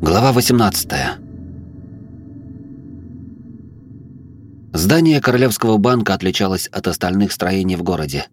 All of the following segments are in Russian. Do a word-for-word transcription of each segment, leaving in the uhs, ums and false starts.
Глава восемнадцатая. Здание Королевского банка отличалось от остальных строений в городе.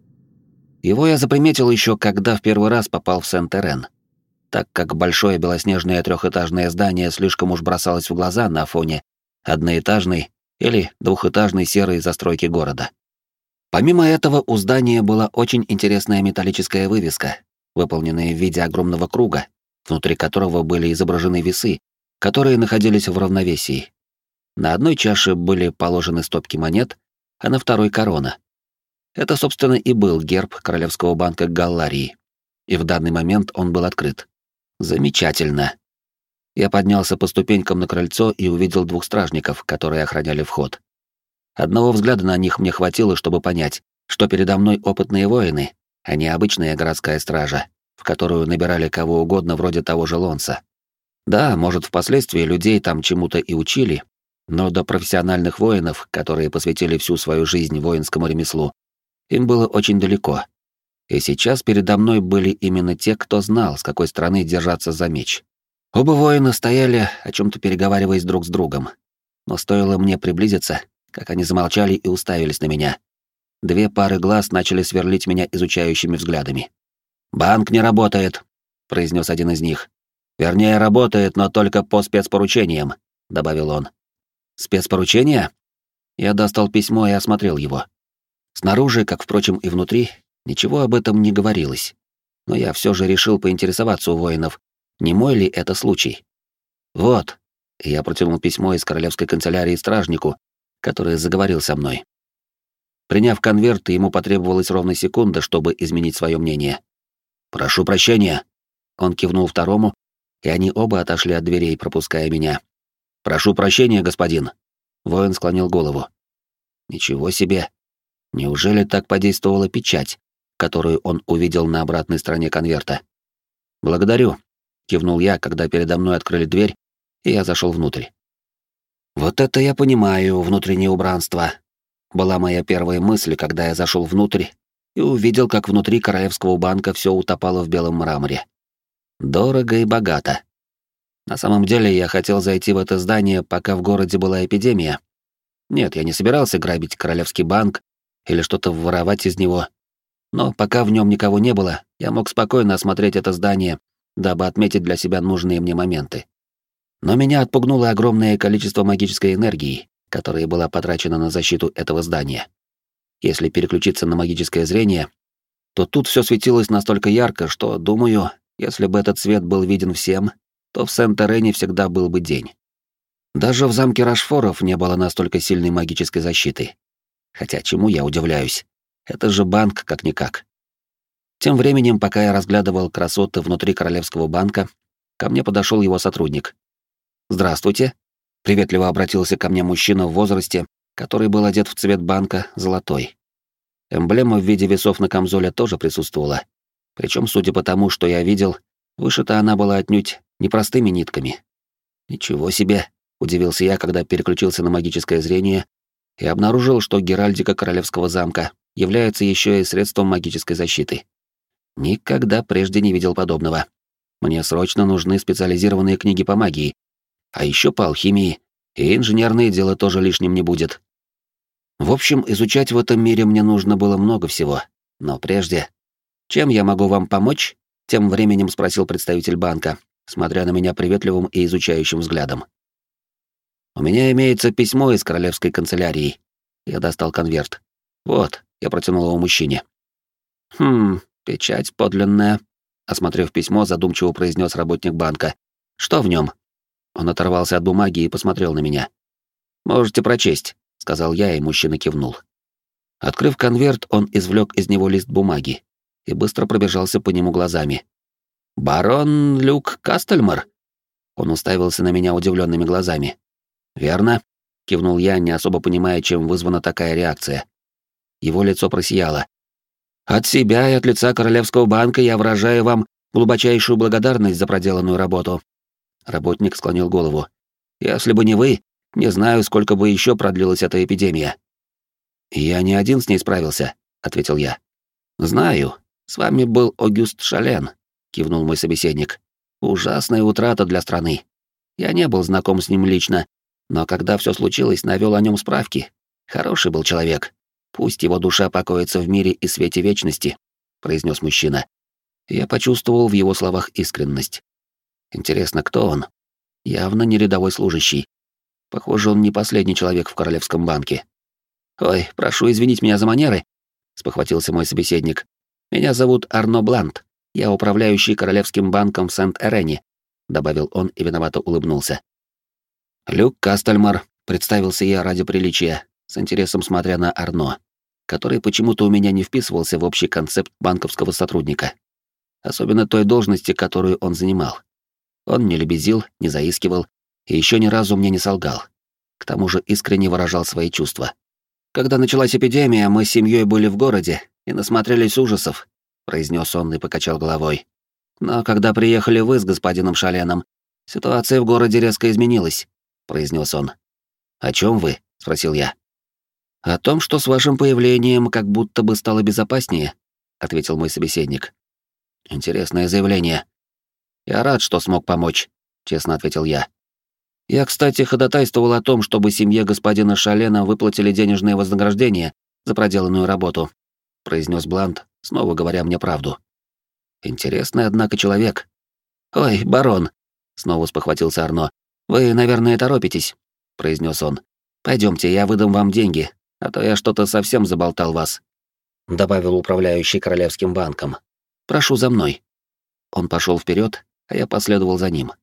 Его я заприметил еще, когда в первый раз попал в Сент-Эрен, так как большое белоснежное трехэтажное здание слишком уж бросалось в глаза на фоне одноэтажной или двухэтажной серой застройки города. Помимо этого, у здания была очень интересная металлическая вывеска, выполненная в виде огромного круга, внутри которого были изображены весы, которые находились в равновесии. На одной чаше были положены стопки монет, а на второй — корона. Это, собственно, и был герб Королевского банка Галларии, и в данный момент он был открыт. Замечательно. Я поднялся по ступенькам на крыльцо и увидел двух стражников, которые охраняли вход. Одного взгляда на них мне хватило, чтобы понять, что передо мной опытные воины, а не обычная городская стража, в которую набирали кого угодно вроде того же Лонса. Да, может, впоследствии людей там чему-то и учили, но до профессиональных воинов, которые посвятили всю свою жизнь воинскому ремеслу, им было очень далеко. И сейчас передо мной были именно те, кто знал, с какой стороны держаться за меч. Оба воина стояли, о чем-то переговариваясь друг с другом. Но стоило мне приблизиться, как они замолчали и уставились на меня. Две пары глаз начали сверлить меня изучающими взглядами. «Банк не работает», — произнес один из них. «Вернее, работает, но только по спецпоручениям», — добавил он. «Спецпоручения?» Я достал письмо и осмотрел его. Снаружи, как, впрочем, и внутри, ничего об этом не говорилось. Но я все же решил поинтересоваться у воинов, не мой ли это случай. «Вот», — я протянул письмо из королевской канцелярии стражнику, который заговорил со мной. Приняв конверт, ему потребовалась ровно секунда, чтобы изменить свое мнение. «Прошу прощения», — он кивнул второму, и они оба отошли от дверей, пропуская меня. «Прошу прощения, господин», — воин склонил голову. «Ничего себе! Неужели так подействовала печать, которую он увидел на обратной стороне конверта?» «Благодарю», — кивнул я, когда передо мной открыли дверь, и я зашел внутрь. «Вот это я понимаю, внутреннее убранство», — была моя первая мысль, когда я зашел внутрь и увидел, как внутри Королевского банка все утопало в белом мраморе. Дорого и богато. На самом деле, я хотел зайти в это здание, пока в городе была эпидемия. Нет, я не собирался грабить Королевский банк или что-то воровать из него. Но пока в нем никого не было, я мог спокойно осмотреть это здание, дабы отметить для себя нужные мне моменты. Но меня отпугнуло огромное количество магической энергии, которая была потрачена на защиту этого здания. Если переключиться на магическое зрение, то тут все светилось настолько ярко, что, думаю, если бы этот свет был виден всем, то в Сент-Эрене всегда был бы день. Даже в замке Рашфоров не было настолько сильной магической защиты. Хотя чему я удивляюсь? Это же банк как-никак. Тем временем, пока я разглядывал красоты внутри Королевского банка, ко мне подошел его сотрудник. «Здравствуйте», — приветливо обратился ко мне мужчина в возрасте, который был одет в цвет банка золотой. Эмблема в виде весов на камзоле тоже присутствовала. Причем, судя по тому, что я видел, вышита она была отнюдь не простыми нитками. «Ничего себе!» — удивился я, когда переключился на магическое зрение и обнаружил, что геральдика Королевского замка является еще и средством магической защиты. Никогда прежде не видел подобного. Мне срочно нужны специализированные книги по магии, а еще по алхимии, и инженерное дело тоже лишним не будет. В общем, изучать в этом мире мне нужно было много всего, но прежде... «Чем я могу вам помочь?» — тем временем спросил представитель банка, смотря на меня приветливым и изучающим взглядом. «У меня имеется письмо из королевской канцелярии». Я достал конверт. «Вот», — я протянул его мужчине. «Хм, печать подлинная», — осмотрев письмо, задумчиво произнес работник банка. «Что в нем?» Он оторвался от бумаги и посмотрел на меня. «Можете прочесть», — сказал я, и мужчина кивнул. Открыв конверт, он извлек из него лист бумаги и быстро пробежался по нему глазами. «Барон Люк Кастельмар?» Он уставился на меня удивленными глазами. «Верно», — кивнул я, не особо понимая, чем вызвана такая реакция. Его лицо просияло. «От себя и от лица Королевского банка я выражаю вам глубочайшую благодарность за проделанную работу». Работник склонил голову. «Если бы не вы, не знаю, сколько бы еще продлилась эта эпидемия». «Я не один с ней справился», — ответил я. «Знаю. С вами был Огюст Шален», — кивнул мой собеседник. «Ужасная утрата для страны. Я не был знаком с ним лично, но когда все случилось, навёл о нём справки. Хороший был человек. Пусть его душа покоится в мире и свете вечности, произнес мужчина. Я почувствовал в его словах искренность. Интересно, кто он? Явно не рядовой служащий. Похоже, он не последний человек в Королевском банке. «Ой, прошу извинить меня за манеры», — спохватился мой собеседник. «Меня зовут Арно Блант. Я управляющий Королевским банком в Сент-Эрене», — добавил он и виновато улыбнулся. «Люк Кастельмар», — представился я ради приличия, с интересом смотря на Арно, который почему-то у меня не вписывался в общий концепт банковского сотрудника. Особенно той должности, которую он занимал. Он не лебезил, не заискивал и еще ни разу мне не солгал. К тому же искренне выражал свои чувства. «Когда началась эпидемия, мы с семьей были в городе и насмотрелись ужасов», — произнес он и покачал головой. «Но когда приехали вы с господином Шаленом, ситуация в городе резко изменилась», — произнес он. «О чем вы?» — спросил я. «О том, что с вашим появлением как будто бы стало безопаснее», — ответил мой собеседник. «Интересное заявление. Я рад, что смог помочь», — честно ответил я. «Я, кстати, ходатайствовал о том, чтобы семье господина Шалена выплатили денежное вознаграждение за проделанную работу», — произнес Блант, снова говоря мне правду. «Интересный, однако, человек». «Ой, барон», — снова спохватился Арно, — «вы, наверное, торопитесь», — произнес он. «Пойдемте, я выдам вам деньги, а то я что-то совсем заболтал вас», — добавил управляющий Королевским банком. «Прошу за мной». Он пошел вперед, а я последовал за ним.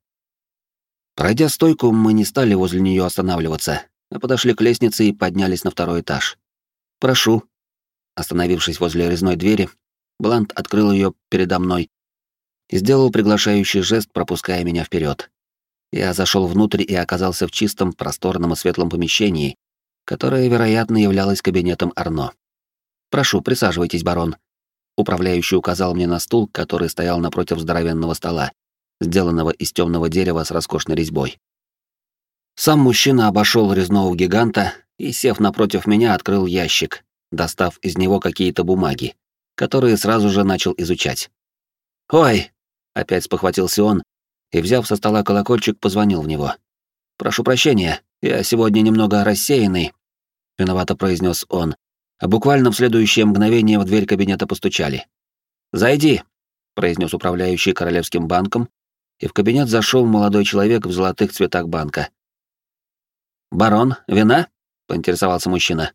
Пройдя стойку, мы не стали возле нее останавливаться, а подошли к лестнице и поднялись на второй этаж. «Прошу». Остановившись возле резной двери, Блант открыл ее передо мной и сделал приглашающий жест, пропуская меня вперед. Я зашел внутрь и оказался в чистом, просторном и светлом помещении, которое, вероятно, являлось кабинетом Арно. «Прошу, присаживайтесь, барон». Управляющий указал мне на стул, который стоял напротив здоровенного стола, сделанного из темного дерева с роскошной резьбой. Сам мужчина обошел резного гиганта и, сев напротив меня, открыл ящик, достав из него какие-то бумаги, которые сразу же начал изучать. «Ой!» — опять спохватился он и, взяв со стола колокольчик, позвонил в него. «Прошу прощения, я сегодня немного рассеянный», — виновато произнес он, а буквально в следующее мгновение в дверь кабинета постучали. «Зайди», — произнес управляющий Королевским банком, и в кабинет зашел молодой человек в золотых цветах банка. «Барон, вина?» — поинтересовался мужчина.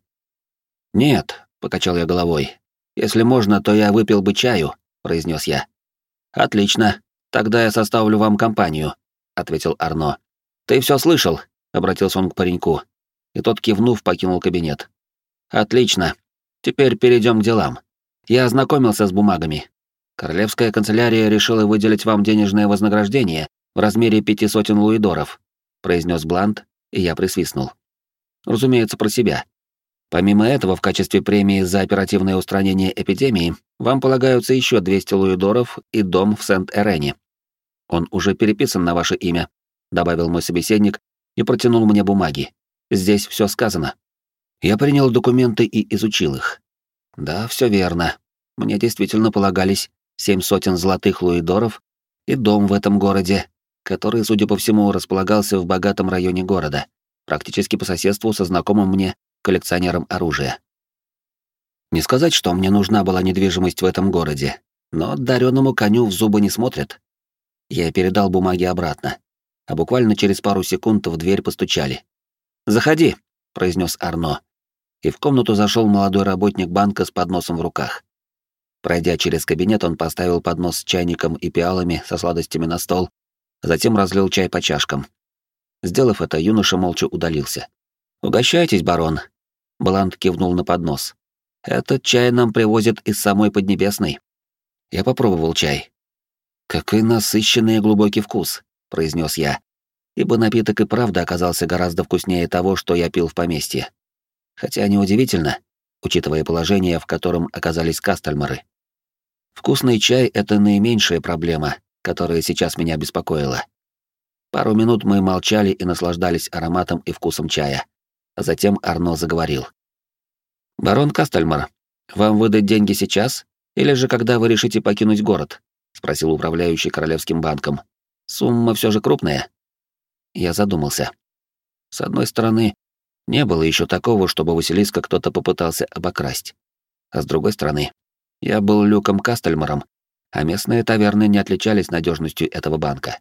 «Нет», — покачал я головой. «Если можно, то я выпил бы чаю», — произнес я. «Отлично, тогда я составлю вам компанию», — ответил Арно. «Ты все слышал?» — обратился он к пареньку, и тот, кивнув, покинул кабинет. «Отлично, теперь перейдем к делам. Я ознакомился с бумагами. Королевская канцелярия решила выделить вам денежное вознаграждение в размере пяти сотен луидоров», — произнес Блант, и я присвистнул. Разумеется, про себя. Помимо этого, в качестве премии за оперативное устранение эпидемии вам полагаются еще двести луидоров и дом в Сент-Эрене. Он уже переписан на ваше имя, добавил мой собеседник и протянул мне бумаги. Здесь все сказано. Я принял документы и изучил их. Да, все верно. Мне действительно полагались семь сотен золотых луидоров и дом в этом городе, который, судя по всему, располагался в богатом районе города, практически по соседству со знакомым мне коллекционером оружия. Не сказать, что мне нужна была недвижимость в этом городе, но дареному коню в зубы не смотрят. Я передал бумаги обратно, а буквально через пару секунд в дверь постучали. «Заходи», — произнес Арно, и в комнату зашел молодой работник банка с подносом в руках. Пройдя через кабинет, он поставил поднос с чайником и пиалами со сладостями на стол, а затем разлил чай по чашкам. Сделав это, юноша молча удалился. «Угощайтесь, барон», — Блант кивнул на поднос. «Этот чай нам привозят из самой Поднебесной». Я попробовал чай. «Какой насыщенный и глубокий вкус», — произнес я, ибо напиток и правда оказался гораздо вкуснее того, что я пил в поместье. Хотя неудивительно, учитывая положение, в котором оказались Кастельмары. Вкусный чай — это наименьшая проблема, которая сейчас меня беспокоила. Пару минут мы молчали и наслаждались ароматом и вкусом чая. А затем Арно заговорил. «Барон Кастельмар, вам выдать деньги сейчас, или же когда вы решите покинуть город?» — спросил управляющий Королевским банком. «Сумма все же крупная». Я задумался. С одной стороны, не было еще такого, чтобы Василиска кто-то попытался обокрасть. А с другой стороны, я был Люком Кастельмаром, а местные таверны не отличались надежностью этого банка.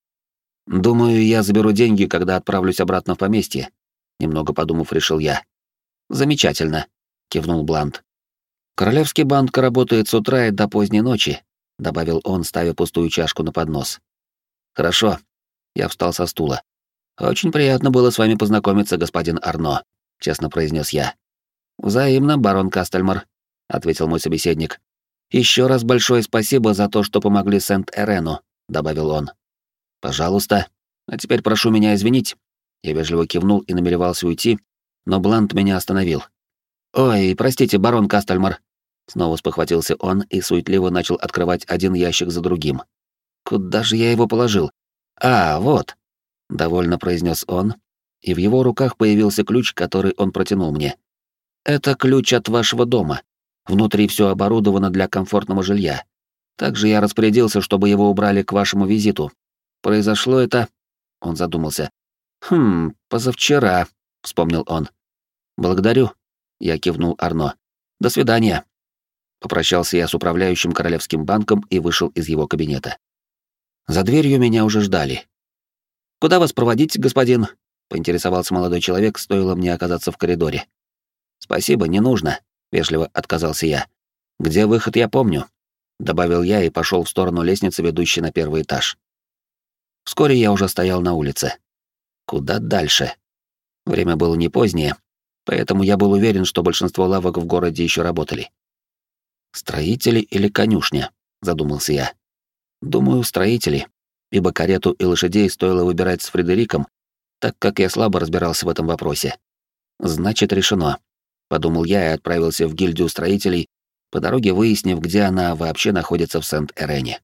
«Думаю, я заберу деньги, когда отправлюсь обратно в поместье», — немного подумав, решил я. «Замечательно», — кивнул Блант. «Королевский банк работает с утра и до поздней ночи», — добавил он, ставя пустую чашку на поднос. «Хорошо». Я встал со стула. «Очень приятно было с вами познакомиться, господин Арно», — честно произнес я. «Взаимно, барон Кастельмар», — ответил мой собеседник. «Еще раз большое спасибо за то, что помогли Сент-Эрену», — добавил он. «Пожалуйста. А теперь прошу меня извинить». Я вежливо кивнул и намеревался уйти, но Блант меня остановил. «Ой, простите, барон Кастельмар». Снова спохватился он и суетливо начал открывать один ящик за другим. «Куда же я его положил? А, вот», — довольно произнес он, и в его руках появился ключ, который он протянул мне. «Это ключ от вашего дома. Внутри все оборудовано для комфортного жилья. Также я распорядился, чтобы его убрали к вашему визиту. Произошло это...» Он задумался. «Хм, позавчера», — вспомнил он. «Благодарю», — я кивнул Арно. «До свидания». Попрощался я с управляющим Королевским банком и вышел из его кабинета. За дверью меня уже ждали. «Куда вас проводить, господин?» — поинтересовался молодой человек, стоило мне оказаться в коридоре. «Спасибо, не нужно», — вежливо отказался я. «Где выход, я помню», — добавил я и пошел в сторону лестницы, ведущей на первый этаж. Вскоре я уже стоял на улице. Куда дальше? Время было не позднее, поэтому я был уверен, что большинство лавок в городе еще работали. «Строители или конюшня?» — задумался я. «Думаю, строители, ибо карету и лошадей стоило выбирать с Фредериком, так как я слабо разбирался в этом вопросе. Значит, решено», — подумал я и отправился в гильдию строителей, по дороге выяснив, где она вообще находится в Сент-Эрене.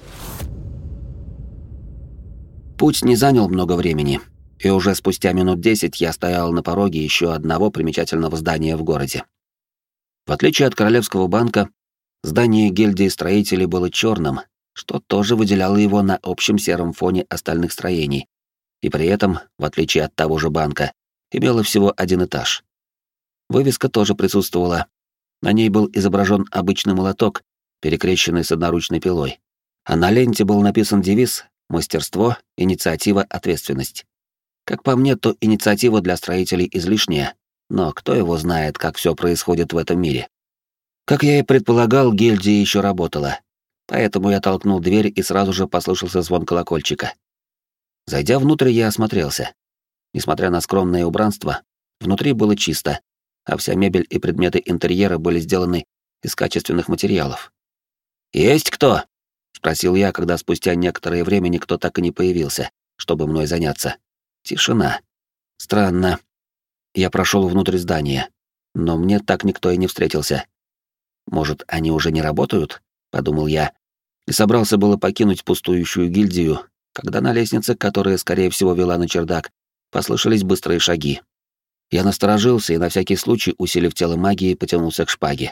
Путь не занял много времени, и уже спустя минут десять я стоял на пороге еще одного примечательного здания в городе. В отличие от Королевского банка, здание гильдии строителей было черным, что тоже выделяло его на общем сером фоне остальных строений, и при этом, в отличие от того же банка, имело всего один этаж. Вывеска тоже присутствовала. На ней был изображен обычный молоток, перекрещенный с одноручной пилой, а на ленте был написан девиз «Мастерство, инициатива, ответственность». Как по мне, то инициатива для строителей излишняя, но кто его знает, как все происходит в этом мире. Как я и предполагал, гильдия еще работала, поэтому я толкнул дверь и сразу же послышался звон колокольчика. Зайдя внутрь, я осмотрелся. Несмотря на скромное убранство, внутри было чисто, а вся мебель и предметы интерьера были сделаны из качественных материалов. «Есть кто?» — спросил я, когда спустя некоторое время никто так и не появился, чтобы мной заняться. Тишина. Странно. Я прошел внутрь здания, но мне так никто и не встретился. «Может, они уже не работают?» — подумал я, и собрался было покинуть пустующую гильдию, когда на лестнице, которая, скорее всего, вела на чердак, послышались быстрые шаги. Я насторожился и на всякий случай, усилив тело магии, потянулся к шпаге.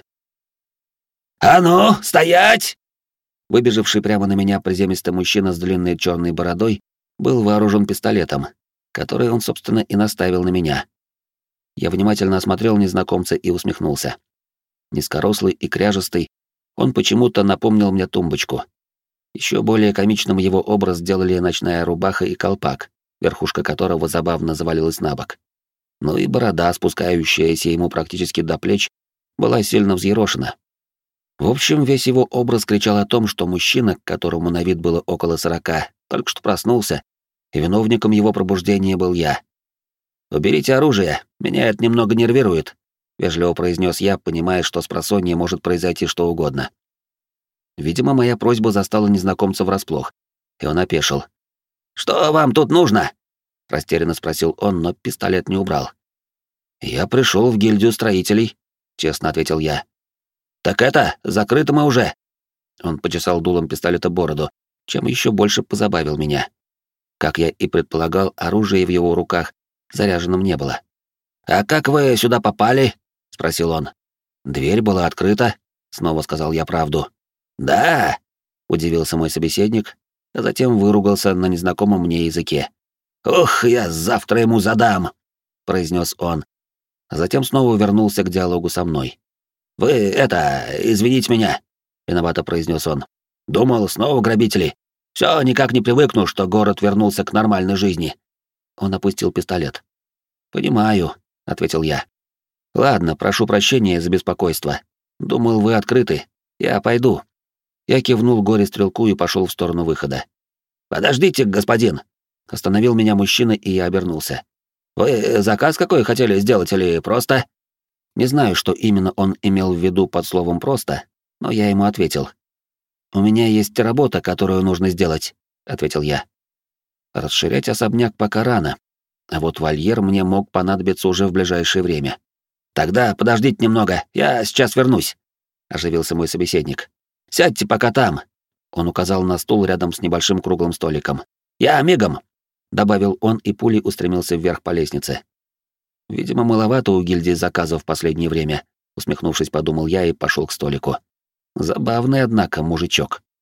«А ну, стоять!» Выбежавший прямо на меня приземистый мужчина с длинной черной бородой был вооружен пистолетом, который он, собственно, и наставил на меня. Я внимательно осмотрел незнакомца и усмехнулся. Низкорослый и кряжестый, он почему-то напомнил мне тумбочку. Еще более комичным его образ сделали ночная рубаха и колпак, верхушка которого забавно завалилась на бок. Ну и борода, спускающаяся ему практически до плеч, была сильно взъерошена. В общем, весь его образ кричал о том, что мужчина, которому на вид было около сорока, только что проснулся, и виновником его пробуждения был я. «Уберите оружие, меня это немного нервирует», — вежливо произнес я, понимая, что с просонья может произойти что угодно. Видимо, моя просьба застала незнакомца врасплох, и он опешил. «Что вам тут нужно?» — растерянно спросил он, но пистолет не убрал. «Я пришел в гильдию строителей», — честно ответил я. «Так это, закрыто мы уже!» Он почесал дулом пистолета бороду, чем еще больше позабавил меня. Как я и предполагал, оружия в его руках заряженным не было. «А как вы сюда попали?» — спросил он. «Дверь была открыта», — снова сказал я правду. «Да!» — удивился мой собеседник, а затем выругался на незнакомом мне языке. «Ух, я завтра ему задам!» — произнес он. А затем снова вернулся к диалогу со мной. «Вы, это, извините меня», — виновато произнес он. «Думал, снова грабители. Все никак не привыкну, что город вернулся к нормальной жизни». Он опустил пистолет. «Понимаю», — ответил я. «Ладно, прошу прощения за беспокойство. Думал, вы открыты. Я пойду». Я кивнул горе-стрелку и пошел в сторону выхода. «Подождите, господин!» — остановил меня мужчина, и я обернулся. «Вы заказ какой хотели сделать или просто?» Не знаю, что именно он имел в виду под словом «просто», но я ему ответил. «У меня есть работа, которую нужно сделать», — ответил я. Расширять особняк пока рано, а вот вольер мне мог понадобиться уже в ближайшее время. «Тогда подождите немного, я сейчас вернусь», — оживился мой собеседник. «Сядьте пока там», — он указал на стул рядом с небольшим круглым столиком. «Я мигом», — добавил он, и пулей устремился вверх по лестнице. «Видимо, маловато у гильдии заказов в последнее время», — усмехнувшись, подумал я и пошел к столику. Забавный, однако, мужичок.